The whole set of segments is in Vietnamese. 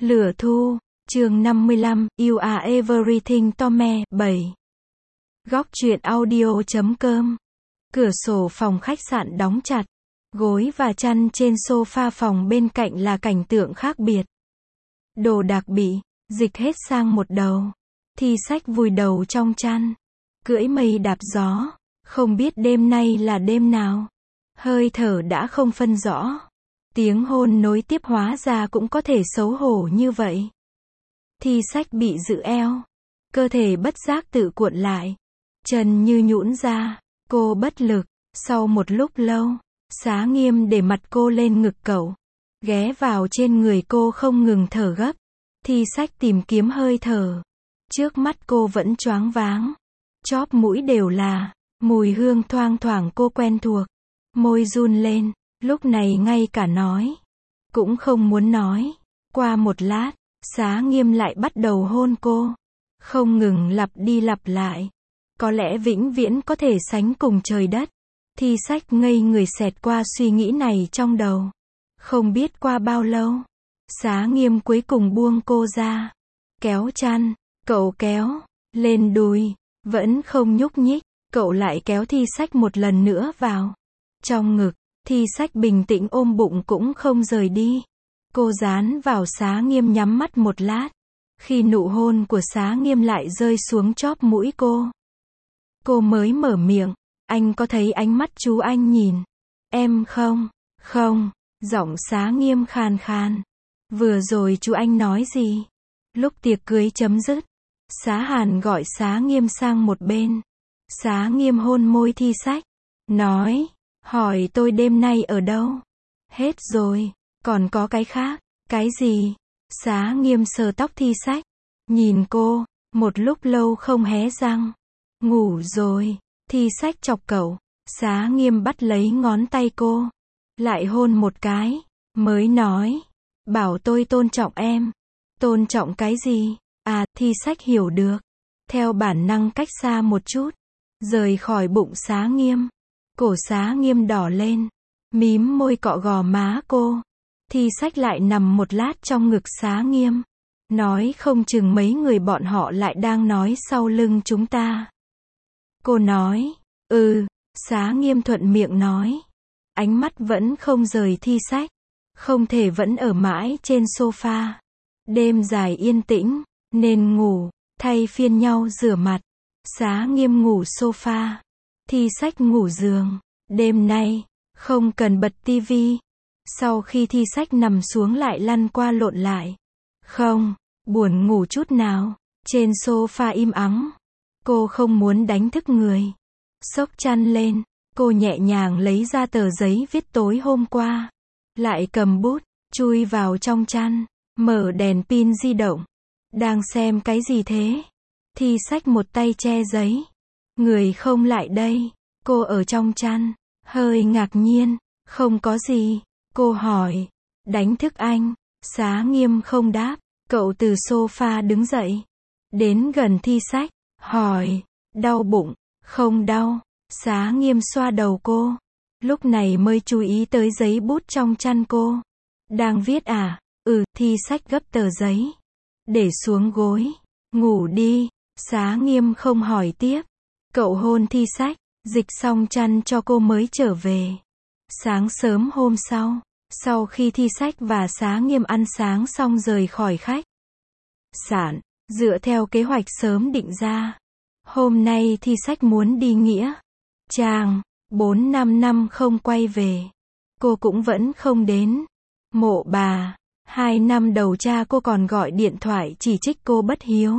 Lửa thu, chương 55, You Are Everything Tome, 7. Góc truyện audio.com. Cửa sổ phòng khách sạn đóng chặt. Gối và chăn trên sofa phòng bên cạnh là cảnh tượng khác biệt. Đồ đạc bị dịch hết sang một đầu. Thi sách vùi đầu trong chăn. Cưỡi mây đạp gió. Không biết đêm nay là đêm nào. Hơi thở đã không phân rõ. Tiếng hôn nối tiếp hóa ra cũng có thể xấu hổ như vậy. Thi sách bị giữ eo. Cơ thể bất giác tự cuộn lại. Chân như nhũn ra. Cô bất lực. Sau một lúc lâu, Xá Nghiêm để mặt cô lên ngực cậu. Ghé vào trên người cô không ngừng thở gấp. Thi sách tìm kiếm hơi thở. Trước mắt cô vẫn choáng váng. Chóp mũi đều là mùi hương thoang thoảng cô quen thuộc. Môi run lên. Lúc này ngay cả nói cũng không muốn nói. Qua một lát, Xá Nghiêm lại bắt đầu hôn cô. Không ngừng lặp đi lặp lại. Có lẽ vĩnh viễn có thể sánh cùng trời đất. Thi sách ngây người xẹt qua suy nghĩ này trong đầu. Không biết qua bao lâu, Xá Nghiêm cuối cùng buông cô ra. Kéo chăn, cậu kéo lên đùi, vẫn không nhúc nhích. Cậu lại kéo thi sách một lần nữa vào trong ngực. Thi sách bình tĩnh ôm bụng cũng không rời đi. Cô dán vào Xá Nghiêm nhắm mắt một lát. Khi nụ hôn của Xá Nghiêm lại rơi xuống chóp mũi cô mới mở miệng. Anh có thấy ánh mắt chú anh nhìn em không? Không, giọng Xá Nghiêm khàn khàn. Vừa rồi chú anh nói gì? Lúc tiệc cưới chấm dứt, Xá Hàn gọi Xá Nghiêm sang một bên. Xá Nghiêm hôn môi thi sách. Nói, hỏi tôi đêm nay ở đâu? Hết rồi, còn có cái khác. Cái gì? Xá Nghiêm sờ tóc thi sách. Nhìn cô, một lúc lâu không hé răng. Ngủ rồi. Thi sách chọc cậu. Xá Nghiêm bắt lấy ngón tay cô. Lại hôn một cái. Mới nói. Bảo tôi tôn trọng em. Tôn trọng cái gì? À, thi sách hiểu được. Theo bản năng cách xa một chút. Rời khỏi bụng Xá Nghiêm. Cổ Xá Nghiêm đỏ lên. Mím môi cọ gò má cô. Thi sách lại nằm một lát trong ngực Xá Nghiêm. Nói không chừng mấy người bọn họ lại đang nói sau lưng chúng ta. Cô nói. Xá Nghiêm thuận miệng nói. Ánh mắt vẫn không rời thi sách. Không thể vẫn ở mãi trên sofa. Đêm dài yên tĩnh, nên ngủ, thay phiên nhau rửa mặt. Xá Nghiêm ngủ sofa. Thi sách ngủ giường. Đêm nay, không cần bật tivi. Sau khi thi sách nằm xuống lại lăn qua lộn lại. Không, buồn ngủ chút nào. Trên sofa im ắng. Cô không muốn đánh thức người. Xốc chăn lên, cô nhẹ nhàng lấy ra tờ giấy viết tối hôm qua. Lại cầm bút, chui vào trong chăn, mở đèn pin di động. Đang xem cái gì thế? Thi sách một tay che giấy. Người không lại đây. Cô ở trong chăn, hơi ngạc nhiên. Không có gì. Cô hỏi. Đánh thức anh. Xá Nghiêm không đáp. Cậu từ sofa đứng dậy. Đến gần thi sách. Hỏi. Đau bụng. Không đau. Xá Nghiêm xoa đầu cô. Lúc này mới chú ý tới giấy bút trong chăn cô. Đang viết à? Thi sách gấp tờ giấy. Để xuống gối. Ngủ đi. Xá Nghiêm không hỏi tiếp. Cậu hôn thi sách. Dịch xong chăn cho cô mới trở về. Sáng sớm hôm sau khi thi sách và Xá Nghiêm ăn sáng xong rời khỏi khách sạn, dựa theo kế hoạch sớm định ra. Hôm nay thi sách muốn đi Nghĩa Trang, 4-5 năm không quay về. Cô cũng vẫn không đến. Mộ bà, 2 năm đầu cha cô còn gọi điện thoại chỉ trích cô bất hiếu.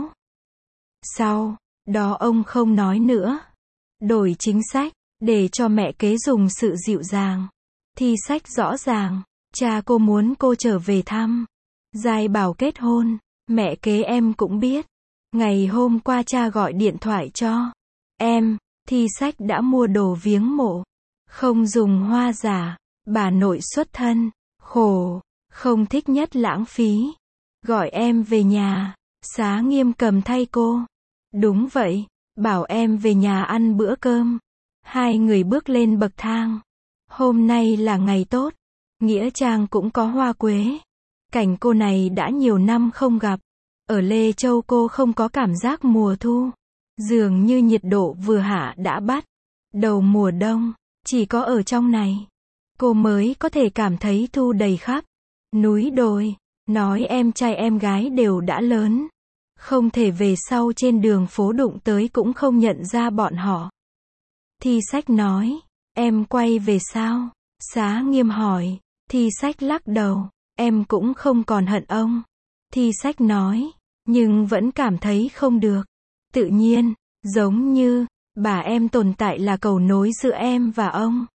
Sau đó ông không nói nữa. Đổi chính sách, để cho mẹ kế dùng sự dịu dàng. Thi sách rõ ràng, cha cô muốn cô trở về thăm. Giai bảo kết hôn, mẹ kế em cũng biết. Ngày hôm qua cha gọi điện thoại cho em, thi sách đã mua đồ viếng mộ. Không dùng hoa giả, bà nội xuất thân, khổ, không thích nhất lãng phí. Gọi em về nhà, Xá Nghiêm cầm thay cô. Đúng vậy, bảo em về nhà ăn bữa cơm. Hai người bước lên bậc thang. Hôm nay là ngày tốt. Nghĩa Trang cũng có hoa quế. Cảnh cô này đã nhiều năm không gặp. Ở Lê Châu cô không có cảm giác mùa thu. Dường như nhiệt độ vừa hạ đã bắt đầu mùa đông. Chỉ có ở trong này, cô mới có thể cảm thấy thu đầy khắp núi đồi. Nói em trai em gái đều đã lớn. Không thể về sau trên đường phố đụng tới cũng không nhận ra bọn họ. Thi Sách nói, em quay về sao? Xá Nghiêm hỏi. Thi Sách lắc đầu, em cũng không còn hận ông. Thi Sách nói, nhưng vẫn cảm thấy không được. Tự nhiên, giống như, bà em tồn tại là cầu nối giữa em và ông.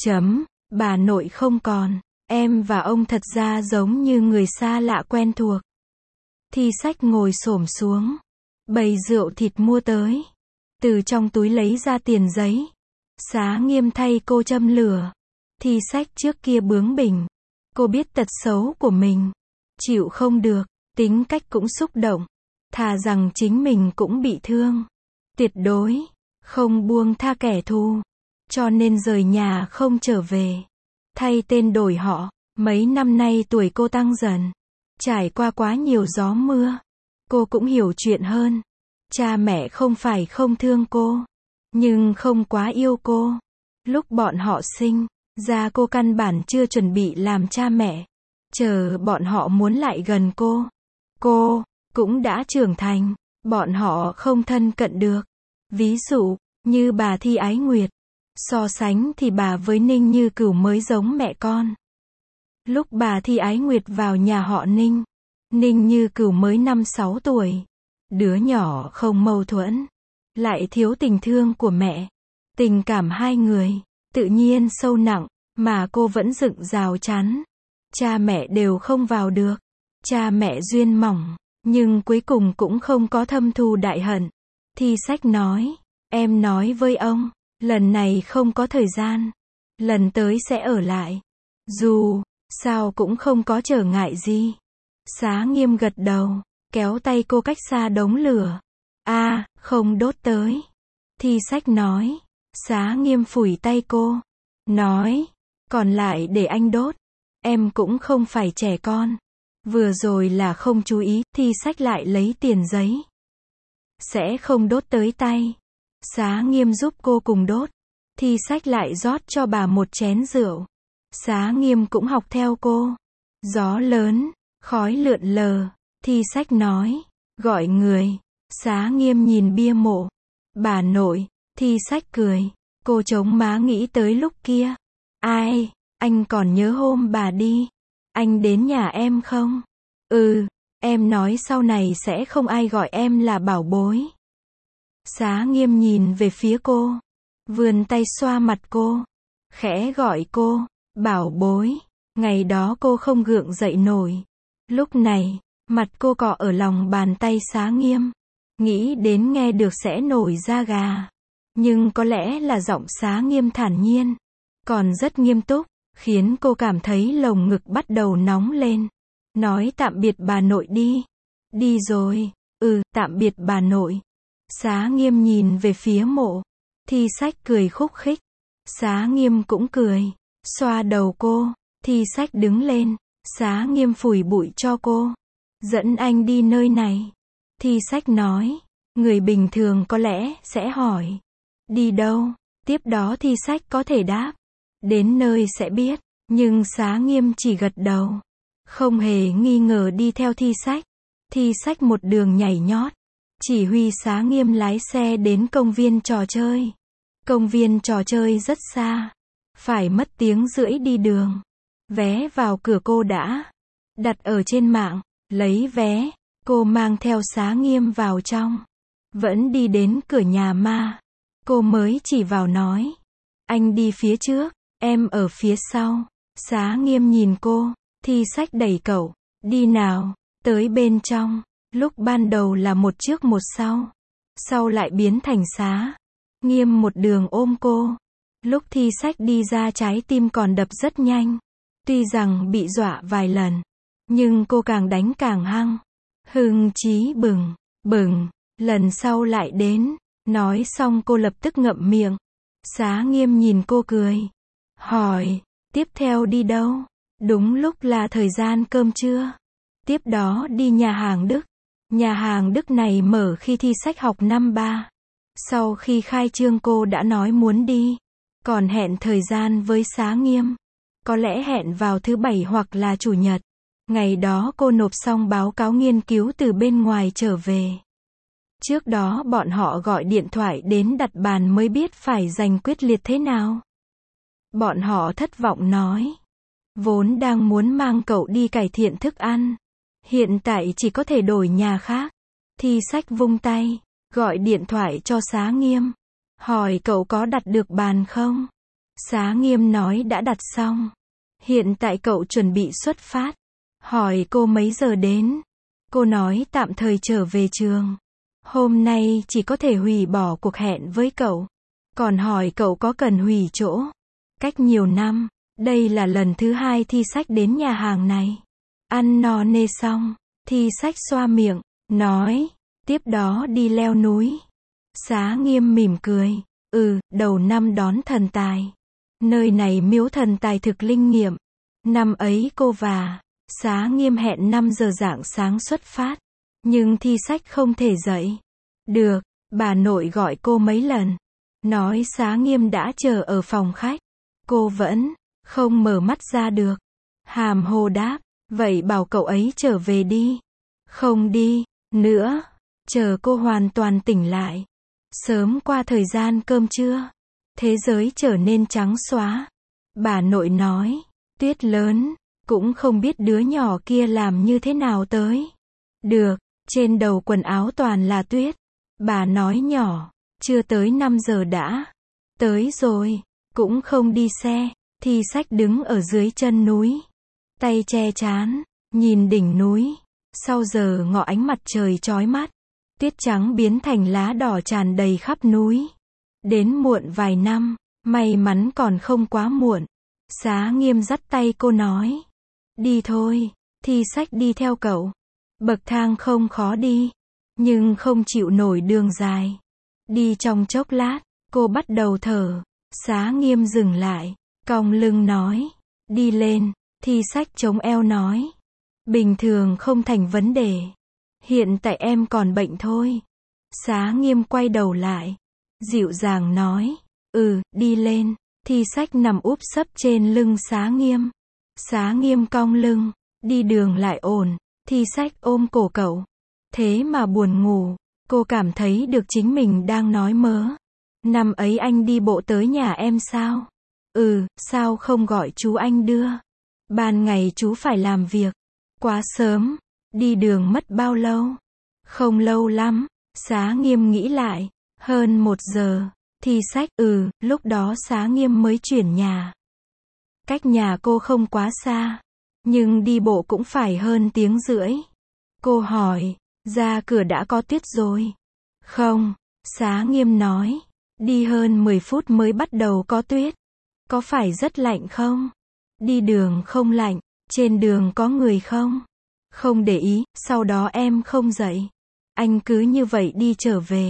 Bà nội không còn. Em và ông thật ra giống như người xa lạ quen thuộc. Thi Sách ngồi xổm xuống, bày rượu thịt mua tới. Từ trong túi lấy ra tiền giấy. Xá Nghiêm thay cô châm lửa. Thi Sách trước kia bướng bỉnh. Cô biết tật xấu của mình. Chịu không được, tính cách cũng xúc động. Thà rằng chính mình cũng bị thương. Tuyệt đối không buông tha kẻ thù. Cho nên rời nhà không trở về. Thay tên đổi họ. Mấy năm nay tuổi cô tăng dần. Trải qua quá nhiều gió mưa. Cô cũng hiểu chuyện hơn. Cha mẹ không phải không thương cô, nhưng không quá yêu cô. Lúc bọn họ sinh ra cô căn bản chưa chuẩn bị làm cha mẹ. Chờ bọn họ muốn lại gần cô cũng đã trưởng thành. Bọn họ không thân cận được. Ví dụ, như bà Thi Ái Nguyệt. So sánh thì bà với Ninh Như Cửu mới giống mẹ con. Lúc bà Thi Ái Nguyệt vào nhà họ Ninh, Ninh Như Cửu mới 5-6 tuổi. Đứa nhỏ không mâu thuẫn, lại thiếu tình thương của mẹ. Tình cảm hai người, tự nhiên sâu nặng, mà cô vẫn dựng rào chắn. Cha mẹ đều không vào được. Cha mẹ duyên mỏng, nhưng cuối cùng cũng không có thâm thù đại hận. Thi Sách nói, em nói với ông, lần này không có thời gian. Lần tới sẽ ở lại. Dù sao cũng không có trở ngại gì. Xá Nghiêm gật đầu, kéo tay cô cách xa đống lửa. Không đốt tới. Thi Sách nói. Xá Nghiêm phủi tay cô. Nói, còn lại để anh đốt. Em cũng không phải trẻ con. Vừa rồi là không chú ý, Thi Sách lại lấy tiền giấy. Sẽ không đốt tới tay. Xá Nghiêm giúp cô cùng đốt. Thi Sách lại rót cho bà một chén rượu. Xá Nghiêm cũng học theo cô. Gió lớn, khói lượn lờ. Thi Sách nói, gọi người. Xá Nghiêm nhìn bia mộ. Bà nội. Thi Sách cười. Cô chống má nghĩ tới lúc kia. Ai, anh còn nhớ hôm bà đi. Anh đến nhà em không? Em nói sau này sẽ không ai gọi em là bảo bối. Xá Nghiêm nhìn về phía cô. Vươn tay xoa mặt cô. Khẽ gọi cô, bảo bối. Ngày đó cô không gượng dậy nổi. Lúc này, mặt cô cọ ở lòng bàn tay Xá Nghiêm. Nghĩ đến nghe được sẽ nổi da gà. Nhưng có lẽ là giọng Xá Nghiêm thản nhiên. Còn rất nghiêm túc, khiến cô cảm thấy lồng ngực bắt đầu nóng lên. Nói tạm biệt bà nội đi. Đi rồi. Tạm biệt bà nội. Xá Nghiêm nhìn về phía mộ. Thi Sách cười khúc khích. Xá Nghiêm cũng cười. Xoa đầu cô. Thi Sách đứng lên. Xá Nghiêm phủi bụi cho cô. Dẫn anh đi nơi này. Thi Sách nói. Người bình thường có lẽ sẽ hỏi. Đi đâu? Tiếp đó Thi Sách có thể đáp. Đến nơi sẽ biết. Nhưng Xá Nghiêm chỉ gật đầu. Không hề nghi ngờ đi theo Thi Sách. Thi Sách một đường nhảy nhót. Chỉ huy Xá Nghiêm lái xe đến công viên trò chơi. Công viên trò chơi rất xa. Phải mất tiếng rưỡi đi đường. Vé vào cửa cô đã đặt ở trên mạng. Lấy vé, cô mang theo Xá Nghiêm vào trong. Vẫn đi đến cửa nhà ma. Cô mới chỉ vào nói. Anh đi phía trước, em ở phía sau. Xá Nghiêm nhìn cô. Thi Sách đẩy cậu. Đi nào, tới bên trong. Lúc ban đầu là một trước một sau. Sau lại biến thành Xá Nghiêm một đường ôm cô. Lúc Thi Sách đi ra trái tim còn đập rất nhanh. Tuy rằng bị dọa vài lần. Nhưng cô càng đánh càng hăng. Hưng chí bừng. Lần sau lại đến. Nói xong cô lập tức ngậm miệng. Xá Nghiêm nhìn cô cười. Hỏi, tiếp theo đi đâu? Đúng lúc là thời gian cơm trưa. Tiếp đó đi nhà hàng Đức. Nhà hàng Đức này mở khi thi sách học năm 3. Sau khi khai trương cô đã nói muốn đi. Còn hẹn thời gian với Xá Nghiêm. Có lẽ hẹn vào thứ Bảy hoặc là Chủ nhật. Ngày đó cô nộp xong báo cáo nghiên cứu từ bên ngoài trở về. Trước đó bọn họ gọi điện thoại đến đặt bàn mới biết phải giành quyết liệt thế nào. Bọn họ thất vọng nói. Vốn đang muốn mang cậu đi cải thiện thức ăn. Hiện tại chỉ có thể đổi nhà khác. Thi sách vung tay, gọi điện thoại cho Xá Nghiêm. Hỏi cậu có đặt được bàn không? Xá Nghiêm nói đã đặt xong. Hiện tại cậu chuẩn bị xuất phát. Hỏi cô mấy giờ đến? Cô nói tạm thời trở về trường. Hôm nay chỉ có thể hủy bỏ cuộc hẹn với cậu. Còn hỏi cậu có cần hủy chỗ. Cách nhiều năm, đây là lần thứ 2 thi sách đến nhà hàng này. Ăn no nê xong, thi sách xoa miệng, nói, tiếp đó đi leo núi. Xá Nghiêm mỉm cười, đầu năm đón thần tài. Nơi này miếu thần tài thực linh nghiệm. Năm ấy cô và Xá Nghiêm hẹn 5 giờ rạng sáng xuất phát. Nhưng thi sách không thể dậy được, bà nội gọi cô mấy lần. Nói Xá Nghiêm đã chờ ở phòng khách. Cô vẫn không mở mắt ra được. Hàm hồ đáp, vậy bảo cậu ấy trở về đi. Không đi nữa, chờ cô hoàn toàn tỉnh lại. Sớm qua thời gian cơm trưa, thế giới trở nên trắng xóa. Bà nội nói, tuyết lớn, cũng không biết đứa nhỏ kia làm như thế nào tới. Được, trên đầu quần áo toàn là tuyết. Bà nói nhỏ, chưa tới 5 giờ đã tới rồi, cũng không đi xe. Thi sách đứng ở dưới chân núi, tay che trán, nhìn đỉnh núi. Sau giờ ngọ ánh mặt trời chói mắt, tuyết trắng biến thành lá đỏ tràn đầy khắp núi. Đến muộn vài năm, may mắn còn không quá muộn. Xá Nghiêm dắt tay cô nói, đi thôi. Thi sách đi theo cậu. Bậc thang không khó đi, nhưng không chịu nổi đường dài. Đi trong chốc lát, cô bắt đầu thở. Xá Nghiêm dừng lại, cong lưng nói, đi lên. Thi sách chống eo nói, bình thường không thành vấn đề. Hiện tại em còn bệnh thôi. Xá Nghiêm quay đầu lại, dịu dàng nói, đi lên. Thi sách nằm úp sấp trên lưng Xá Nghiêm. Xá Nghiêm cong lưng, đi đường lại ổn. Thi sách ôm cổ cậu. Thế mà buồn ngủ, cô cảm thấy được chính mình đang nói mớ. Năm ấy anh đi bộ tới nhà em sao? Sao không gọi chú anh đưa? Ban ngày chú phải làm việc. Quá sớm. Đi đường mất bao lâu? Không lâu lắm. Xá Nghiêm nghĩ lại. Hơn 1 giờ. Thi sách, lúc đó Xá Nghiêm mới chuyển nhà. Cách nhà cô không quá xa. Nhưng đi bộ cũng phải hơn tiếng rưỡi. Cô hỏi, ra cửa đã có tuyết rồi? Không, Xá Nghiêm nói, đi hơn 10 phút mới bắt đầu có tuyết. Có phải rất lạnh không? Đi đường không lạnh, trên đường có người không? Không để ý, sau đó em không dậy. Anh cứ như vậy đi trở về.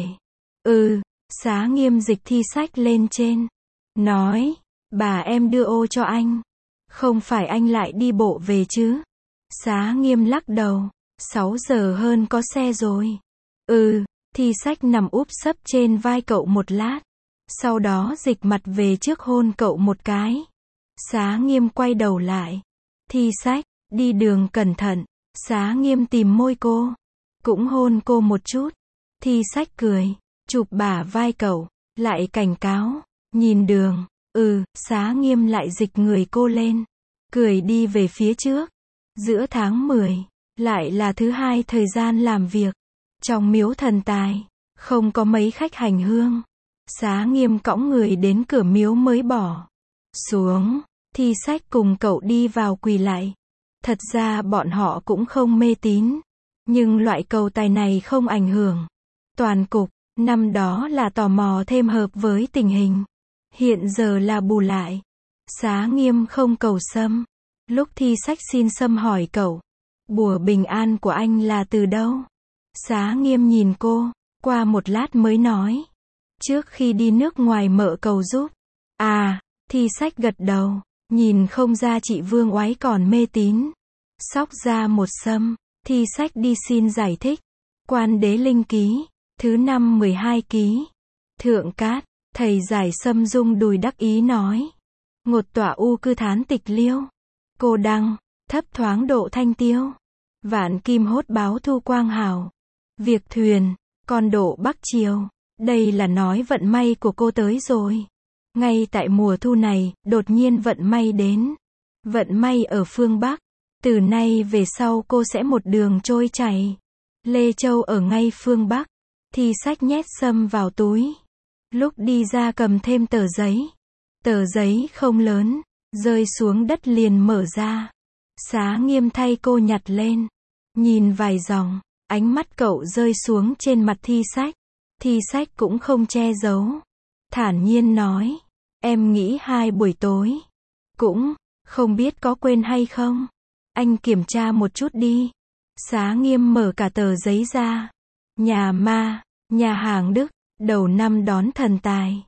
Xá Nghiêm dịch thi sách lên trên. Nói, bà em đưa ô cho anh. Không phải anh lại đi bộ về chứ? Xá Nghiêm lắc đầu. 6 giờ hơn có xe rồi. Thi sách nằm úp sấp trên vai cậu một lát. Sau đó dịch mặt về trước hôn cậu một cái. Xá Nghiêm quay đầu lại. Thi sách, đi đường cẩn thận. Xá Nghiêm tìm môi cô. Cũng hôn cô một chút. Thi sách cười. Chụp bả vai cậu. Lại cảnh cáo. Nhìn đường. Xá Nghiêm lại dịch người cô lên. Cười đi về phía trước. Giữa tháng 10. Lại là thứ 2 thời gian làm việc. Trong miếu thần tài. Không có mấy khách hành hương. Xá Nghiêm cõng người đến cửa miếu mới bỏ xuống. Thi sách cùng cậu đi vào quỳ lại. Thật ra bọn họ cũng không mê tín. Nhưng loại cầu tài này không ảnh hưởng toàn cục. Năm đó là tò mò thêm hợp với tình hình. Hiện giờ là bù lại. Xá Nghiêm không cầu xâm. Lúc thi sách xin xâm hỏi cậu, bùa bình an của anh là từ đâu? Xá Nghiêm nhìn cô, qua một lát mới nói. Trước khi đi nước ngoài mợ cầu giúp. Thi sách gật đầu, nhìn không ra chị Vương Oái còn mê tín. Xóc ra một xâm, Thi sách đi xin giải thích. Quan Đế Linh ký. Thứ 512 ký. Thượng Cát. Thầy giải Sâm rung đùi đắc ý nói. Ngột tỏa u cư thán tịch liêu. Cô đăng. Thấp thoáng độ thanh tiêu. Vạn kim hốt báo thu quang hào. Việc thuyền. Con độ bắc chiều. Đây là nói vận may của cô tới rồi. Ngay tại mùa thu này, đột nhiên vận may đến. Vận may ở phương Bắc. Từ nay về sau cô sẽ một đường trôi chảy. Lê Châu ở ngay phương Bắc. Thi sách nhét Sâm vào túi. Lúc đi ra cầm thêm tờ giấy. Tờ giấy không lớn, rơi xuống đất liền mở ra. Xá Nghiêm thay cô nhặt lên. Nhìn vài dòng, ánh mắt cậu rơi xuống trên mặt Thi sách. Thi sách cũng không che giấu. Thản nhiên nói. Em nghĩ 2 buổi tối. Cũng, không biết có quên hay không. Anh kiểm tra một chút đi. Xá Nghiêm mở cả tờ giấy ra. Nhà ma, nhà hàng Đức, đầu năm đón thần tài.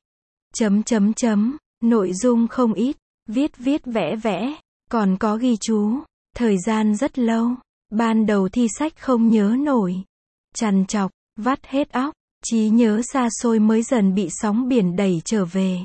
Nội dung không ít, viết vẽ vẽ, còn có ghi chú. Thời gian rất lâu, ban đầu Thi sách không nhớ nổi. Trằn trọc, vắt hết óc, trí nhớ xa xôi mới dần bị sóng biển đẩy trở về.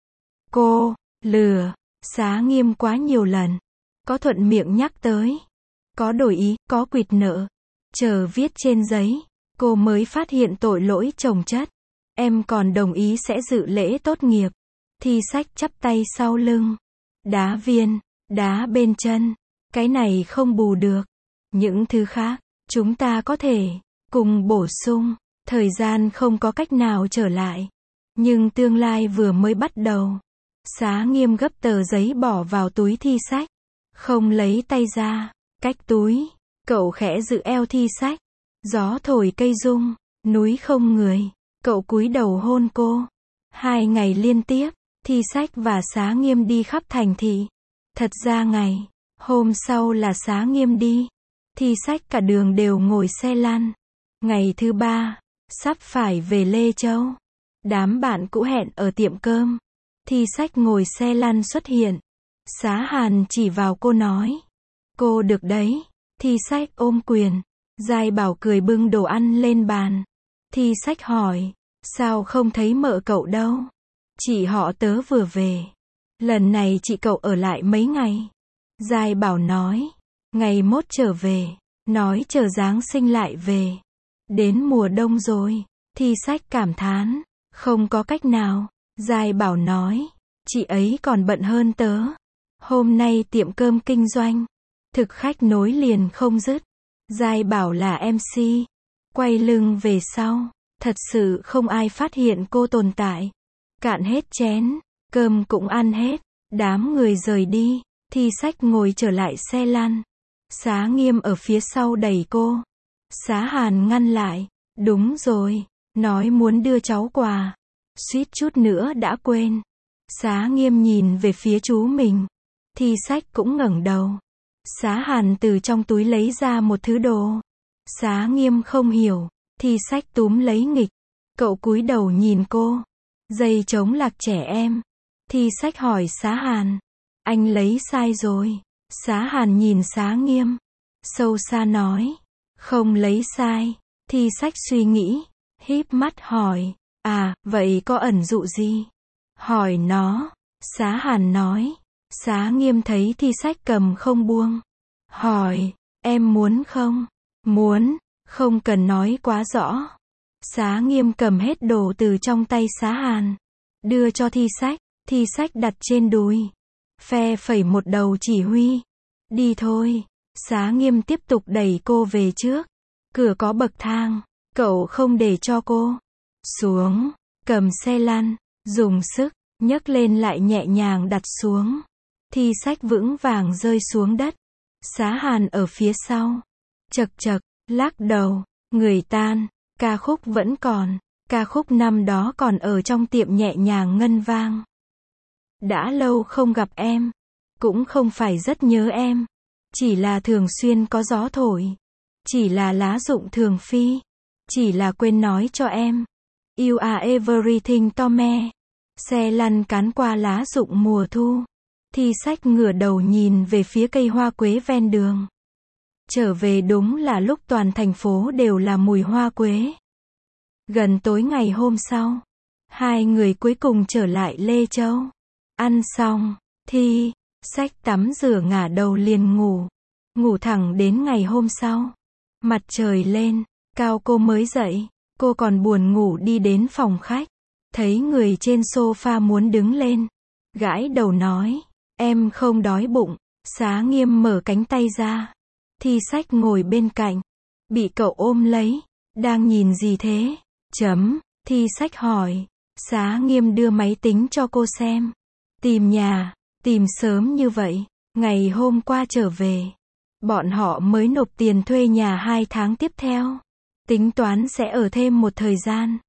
Cô, lừa, Xá Nghiêm quá nhiều lần. Có thuận miệng nhắc tới. Có đổi ý, có quỵt nợ. Chờ viết trên giấy, cô mới phát hiện tội lỗi chồng chất. Em còn đồng ý sẽ dự lễ tốt nghiệp. Thi sách chắp tay sau lưng. Đá viên, đá bên chân. Cái này không bù được. Những thứ khác, chúng ta có thể cùng bổ sung. Thời gian không có cách nào trở lại. Nhưng tương lai vừa mới bắt đầu. Xá Nghiêm gấp tờ giấy bỏ vào túi Thi sách. Không lấy tay ra. Cách túi, cậu khẽ giữ eo Thi sách. Gió thổi cây rung, núi không người. Cậu cúi đầu hôn cô. 2 ngày liên tiếp, Thi sách và Xá Nghiêm đi khắp thành thị. Thật ra ngày hôm sau là Xá Nghiêm đi. Thi sách cả đường đều ngồi xe lăn. Ngày thứ 3, sắp phải về Lê Châu. Đám bạn cũ hẹn ở tiệm cơm. Thi sách ngồi xe lăn xuất hiện. Xá Hàn chỉ vào cô nói. Cô được đấy. Thi sách ôm quyền. Giai Bảo cười bưng đồ ăn lên bàn. Thi sách hỏi. Sao không thấy mợ cậu đâu? Chị họ tớ vừa về. Lần này chị cậu ở lại mấy ngày. Giai Bảo nói. Ngày mốt trở về. Nói chờ Giáng sinh lại về. Đến mùa đông rồi. Thi sách cảm thán. Không có cách nào. Giai Bảo nói. Chị ấy còn bận hơn tớ. Hôm nay tiệm cơm kinh doanh. Thực khách nối liền không dứt. Giai Bảo là MC. Quay lưng về sau. Thật sự không ai phát hiện cô tồn tại. Cạn hết chén. Cơm cũng ăn hết. Đám người rời đi. Thi sách ngồi trở lại xe lăn. Xá Nghiêm ở phía sau đẩy cô. Xá Hàn ngăn lại. Đúng rồi. Nói muốn đưa cháu quà. Suýt chút nữa đã quên. Xá Nghiêm nhìn về phía chú mình. Thi sách cũng ngẩng đầu. Xá Hàn từ trong túi lấy ra một thứ đồ. Xá Nghiêm không hiểu. Thi sách túm lấy nghịch. Cậu cúi đầu nhìn cô. Dây chống lạc trẻ em. Thi sách hỏi Xá Hàn. Anh lấy sai rồi. Xá Hàn nhìn Xá Nghiêm. Sâu xa nói. Không lấy sai. Thi sách suy nghĩ. Híp mắt hỏi. À, vậy có ẩn dụ gì? Hỏi nó. Xá Hàn nói. Xá Nghiêm thấy Thi sách cầm không buông. Hỏi. Em muốn không? Muốn. Không cần nói quá rõ. Xá Nghiêm cầm hết đồ từ trong tay Xá Hàn. Đưa cho Thi sách. Thi sách đặt trên đùi. Phe phẩy một đầu chỉ huy. Đi thôi. Xá Nghiêm tiếp tục đẩy cô về trước. Cửa có bậc thang. Cậu không để cho cô xuống. Cầm xe lăn. Dùng sức. Nhấc lên lại nhẹ nhàng đặt xuống. Thi sách vững vàng rơi xuống đất. Xá Hàn ở phía sau. Chật chật. Lắc đầu. Người tan. Ca khúc vẫn còn. Ca khúc năm đó còn ở trong tiệm nhẹ nhàng ngân vang. Đã lâu không gặp em. Cũng không phải rất nhớ em. Chỉ là thường xuyên có gió thổi. Chỉ là lá rụng thường phi. Chỉ là quên nói cho em. You are everything to me. Xe lăn cán qua lá rụng mùa thu. Thi sách ngửa đầu nhìn về phía cây hoa quế ven đường. Trở về đúng là lúc toàn thành phố đều là mùi hoa quế. Gần tối ngày hôm sau, hai người cuối cùng trở lại Lê Châu. Ăn xong, Thi Sách tắm rửa ngả đầu liền ngủ. Ngủ thẳng đến ngày hôm sau. Mặt trời lên, Cao cô mới dậy. Cô còn buồn ngủ đi đến phòng khách. Thấy người trên sofa muốn đứng lên. Gãi đầu nói, em không đói bụng. Xá Nghiêm mở cánh tay ra. Thi Sách ngồi bên cạnh. Bị cậu ôm lấy. Đang nhìn gì thế? Thi Sách hỏi. Xá Nghiêm đưa máy tính cho cô xem. Tìm nhà, tìm sớm như vậy. Ngày hôm qua trở về. Bọn họ mới nộp tiền thuê nhà 2 tháng tiếp theo. Tính toán sẽ ở thêm một thời gian.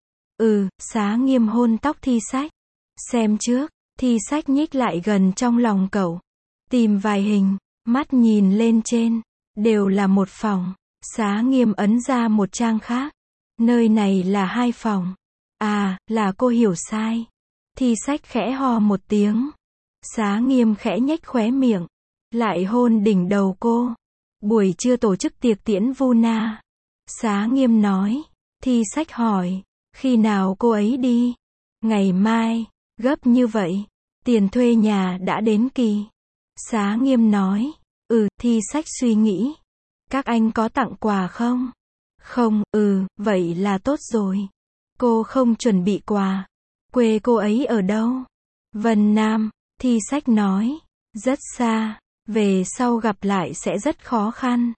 Xá Nghiêm hôn tóc Thi Sách. Xem trước. Thi Sách nhích lại gần trong lòng cậu. Tìm vài hình. Mắt nhìn lên trên. Đều là một phòng. Xá Nghiêm ấn ra một trang khác. Nơi này là 2 phòng. À, là cô hiểu sai. Thi Sách khẽ ho một tiếng. Xá Nghiêm khẽ nhếch khóe miệng. Lại hôn đỉnh đầu cô. Buổi trưa tổ chức tiệc tiễn Vu Na. Xá Nghiêm nói. Thi Sách hỏi. Khi nào cô ấy đi? Ngày mai. Gấp như vậy. Tiền thuê nhà đã đến kỳ. Xá Nghiêm nói. Thi Sách suy nghĩ. Các anh có tặng quà không? Không, vậy là tốt rồi. Cô không chuẩn bị quà. Quê cô ấy ở đâu? Vân Nam. Thi Sách nói. Rất xa. Về sau gặp lại sẽ rất khó khăn.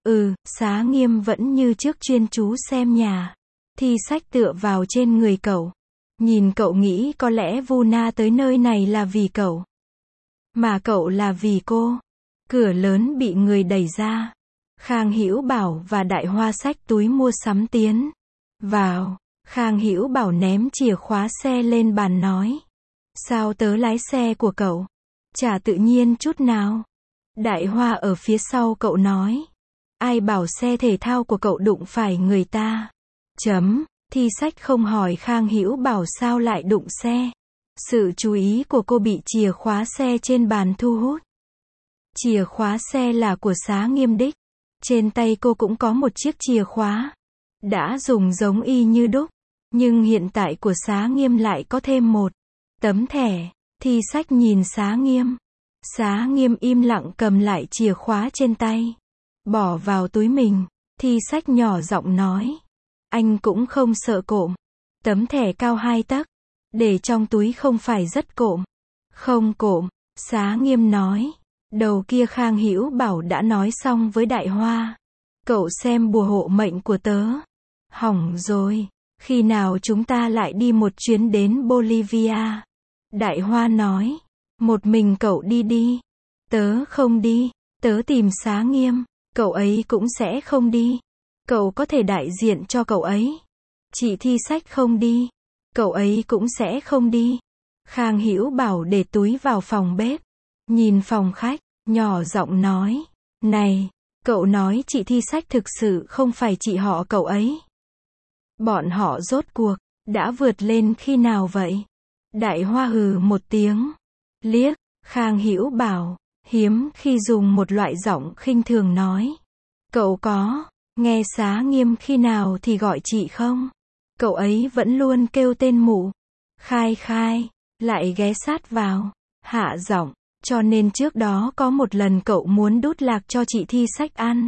Xá Nghiêm vẫn như trước chuyên chú xem nhà. Thi Sách tựa vào trên người cậu. Nhìn cậu nghĩ có lẽ Vu Na tới nơi này là vì cậu. Mà cậu là vì cô. Cửa lớn bị người đẩy ra. Khang Hữu Bảo và Đại Hoa xách túi mua sắm tiến vào. Khang Hữu Bảo ném chìa khóa xe lên bàn nói. Sao tớ lái xe của cậu? Chả tự nhiên chút nào. Đại Hoa ở phía sau cậu nói. Ai bảo xe thể thao của cậu đụng phải người ta? Thi Sách không hỏi Khang Hữu Bảo sao lại đụng xe. Sự chú ý của cô bị chìa khóa xe trên bàn thu hút. Chìa khóa xe là của Xá Nghiêm đích. Trên tay cô cũng có một chiếc chìa khóa. Đã dùng giống y như đúc. Nhưng hiện tại của Xá Nghiêm lại có thêm một tấm thẻ. Thi Sách nhìn Xá Nghiêm. Xá Nghiêm im lặng cầm lại chìa khóa trên tay. Bỏ vào túi mình. Thi Sách nhỏ giọng nói. Anh cũng không sợ cộm. Tấm thẻ cao 2 tấc. Để trong túi không phải rất cộm. Không cộm. Xá Nghiêm nói. Đầu kia Khang Hữu Bảo đã nói xong với Đại Hoa. Cậu xem bùa hộ mệnh của tớ. Hỏng rồi. Khi nào chúng ta lại đi một chuyến đến Bolivia? Đại Hoa nói. Một mình cậu đi đi. Tớ không đi. Tớ tìm Xá Nghiêm. Cậu ấy cũng sẽ không đi. Cậu có thể đại diện cho cậu ấy. Chị Thi Sách không đi. Cậu ấy cũng sẽ không đi. Khang Hữu Bảo để túi vào phòng bếp. Nhìn phòng khách, nhỏ giọng nói. Này, cậu nói chị Thi Sách thực sự không phải chị họ cậu ấy. Bọn họ rốt cuộc đã vượt lên khi nào vậy? Đại Hoa hừ một tiếng. Liếc, Khang Hữu Bảo, hiếm khi dùng một loại giọng khinh thường nói. Cậu có nghe Xá Nghiêm khi nào thì gọi chị không? Cậu ấy vẫn luôn kêu tên mụ. Khai, lại ghé sát vào, hạ giọng. Cho nên trước đó có một lần cậu muốn đút lạc cho chị Thi Sách ăn.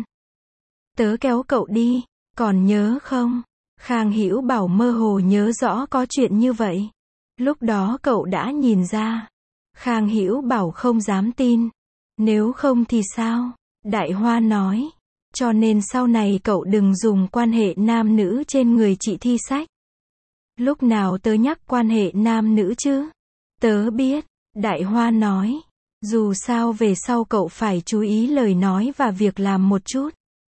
Tớ kéo cậu đi, còn nhớ không? Khang Hữu Bảo mơ hồ nhớ rõ có chuyện như vậy. Lúc đó cậu đã nhìn ra. Khang Hữu Bảo không dám tin. Nếu không thì sao? Đại Hoa nói. Cho nên sau này cậu đừng dùng quan hệ nam nữ trên người chị Thi Sách. Lúc nào tớ nhắc quan hệ nam nữ chứ? Tớ biết. Đại Hoa nói. Dù sao về sau cậu phải chú ý lời nói và việc làm một chút.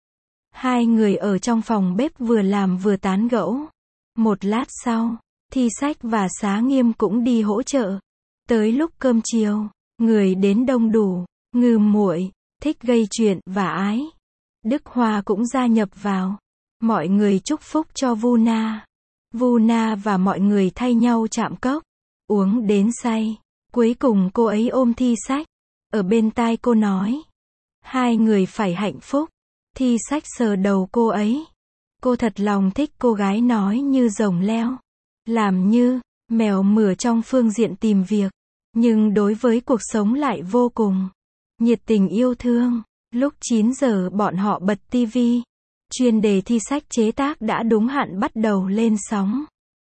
Hai người ở trong phòng bếp vừa làm vừa tán gẫu. Một lát sau, Thi Sách và Xá Nghiêm cũng đi hỗ trợ. Tới lúc cơm chiều, người đến đông đủ. Ngư muội, thích gây chuyện và ái. Đức Hoa cũng gia nhập vào. Mọi người chúc phúc cho Vu Na. Vu Na và mọi người thay nhau chạm cốc. Uống đến say. Cuối cùng cô ấy ôm Thi Sách. Ở bên tai cô nói. Hai người phải hạnh phúc. Thi Sách sờ đầu cô ấy. Cô thật lòng thích cô gái nói như rồng leo, làm như mèo mửa trong phương diện tìm việc, nhưng đối với cuộc sống lại vô cùng nhiệt tình yêu thương. Lúc 9 giờ bọn họ bật tivi. Chuyên đề Thi Sách chế tác đã đúng hạn bắt đầu lên sóng.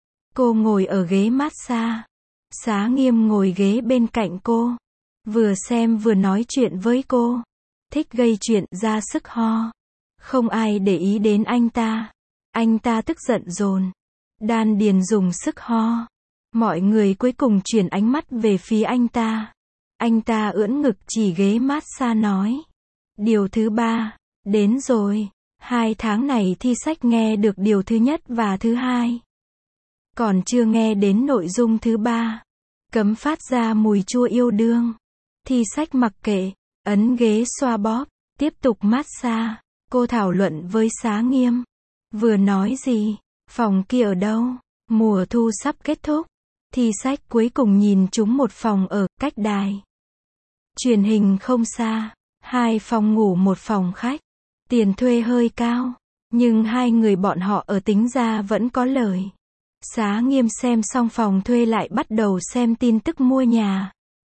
Cô ngồi ở ghế massage. Xá Nghiêm ngồi ghế bên cạnh cô. Vừa xem vừa nói chuyện với cô. Thích gây chuyện, ra sức ho. Không ai để ý đến anh ta. Anh ta tức giận dồn. Đan điền dùng sức ho. Mọi người cuối cùng chuyển ánh mắt về phía anh ta. Anh ta ưỡn ngực chỉ ghế massage nói. Điều thứ 3, đến rồi. 2 tháng này Thi Sách nghe được điều thứ nhất và thứ 2. Còn chưa nghe đến nội dung thứ 3. Cấm phát ra mùi chua yêu đương. Thi Sách mặc kệ, ấn ghế xoa bóp, tiếp tục massage. Cô thảo luận với Xá Nghiêm. Vừa nói gì? Phòng kia ở đâu? Mùa thu sắp kết thúc. Thi Sách cuối cùng nhìn trúng một phòng ở cách đài truyền hình không xa. 2 phòng ngủ 1 phòng khách. Tiền thuê hơi cao, nhưng 2 người bọn họ ở tính ra vẫn có lời. Xá Nghiêm xem xong phòng thuê lại bắt đầu xem tin tức mua nhà.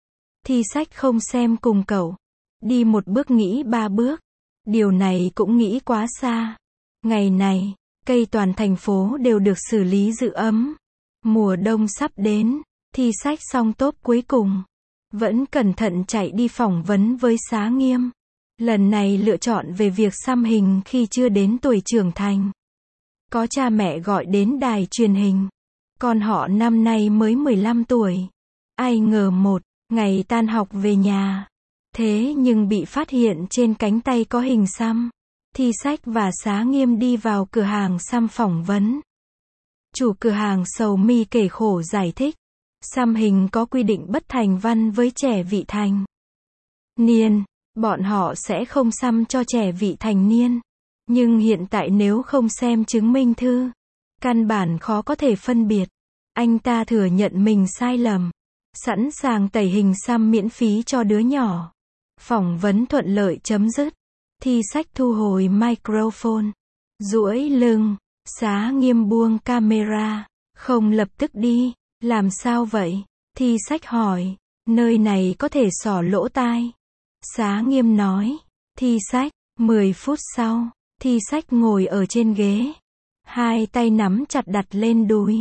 Thi Sách không xem cùng cậu. Đi 1 bước nghĩ 3 bước. Điều này cũng nghĩ quá xa. Ngày này, cây toàn thành phố đều được xử lý giữ ấm. Mùa đông sắp đến. Thi Sách xong top cuối cùng. Vẫn cẩn thận chạy đi phỏng vấn với Xá Nghiêm. Lần này lựa chọn về việc xăm hình khi chưa đến tuổi trưởng thành. Có cha mẹ gọi đến đài truyền hình. Con họ năm nay mới 15 tuổi. Ai ngờ một ngày tan học về nhà. Thế nhưng bị phát hiện trên cánh tay có hình xăm. Thi Sách và Xá Nghiêm đi vào cửa hàng xăm phỏng vấn. Chủ cửa hàng sầu mi kể khổ giải thích. Xăm hình có quy định bất thành văn với trẻ vị thành niên. Bọn họ sẽ không xăm cho trẻ vị thành niên. Nhưng hiện tại nếu không xem chứng minh thư, căn bản khó có thể phân biệt. Anh ta thừa nhận mình sai lầm. Sẵn sàng tẩy hình xăm miễn phí cho đứa nhỏ. Phỏng vấn thuận lợi chấm dứt. Thi Sách thu hồi microphone. Duỗi lưng. Xá Nghiêm buông camera. Không lập tức đi. Làm sao vậy? Thi Sách hỏi. Nơi này có thể xỏ lỗ tai. Xá Nghiêm nói. Thi Sách. 10 phút sau, Thi Sách ngồi ở trên ghế. 2 tay nắm chặt đặt lên đùi.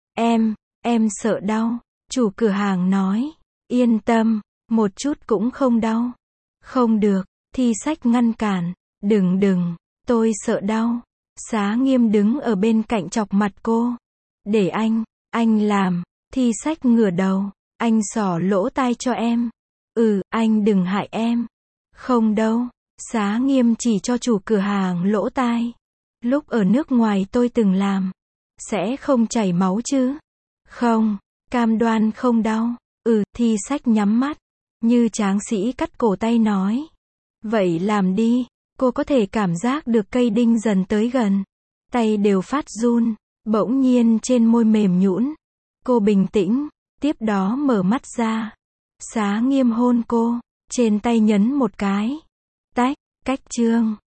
Em sợ đau. Chủ cửa hàng nói. Yên tâm, một chút cũng không đau. Không được, Thi Sách ngăn cản. Đừng, tôi sợ đau. Xá Nghiêm đứng ở bên cạnh chọc mặt cô. Để anh làm. Thi Sách ngửa đầu. Anh xỏ lỗ tai cho em. Anh đừng hại em. Không đâu. Xá Nghiêm chỉ cho chủ cửa hàng lỗ tai. Lúc ở nước ngoài tôi từng làm. Sẽ không chảy máu chứ? Không, cam đoan không đau. Thi Sách nhắm mắt. Như tráng sĩ cắt cổ tay nói. Vậy làm đi. Cô có thể cảm giác được cây đinh dần tới gần. Tay đều phát run. Bỗng nhiên trên môi mềm nhũn. Cô bình tĩnh. Tiếp đó mở mắt ra. Xá Nghiêm hôn cô. Trên tay nhấn một cái. Tách, cách chương.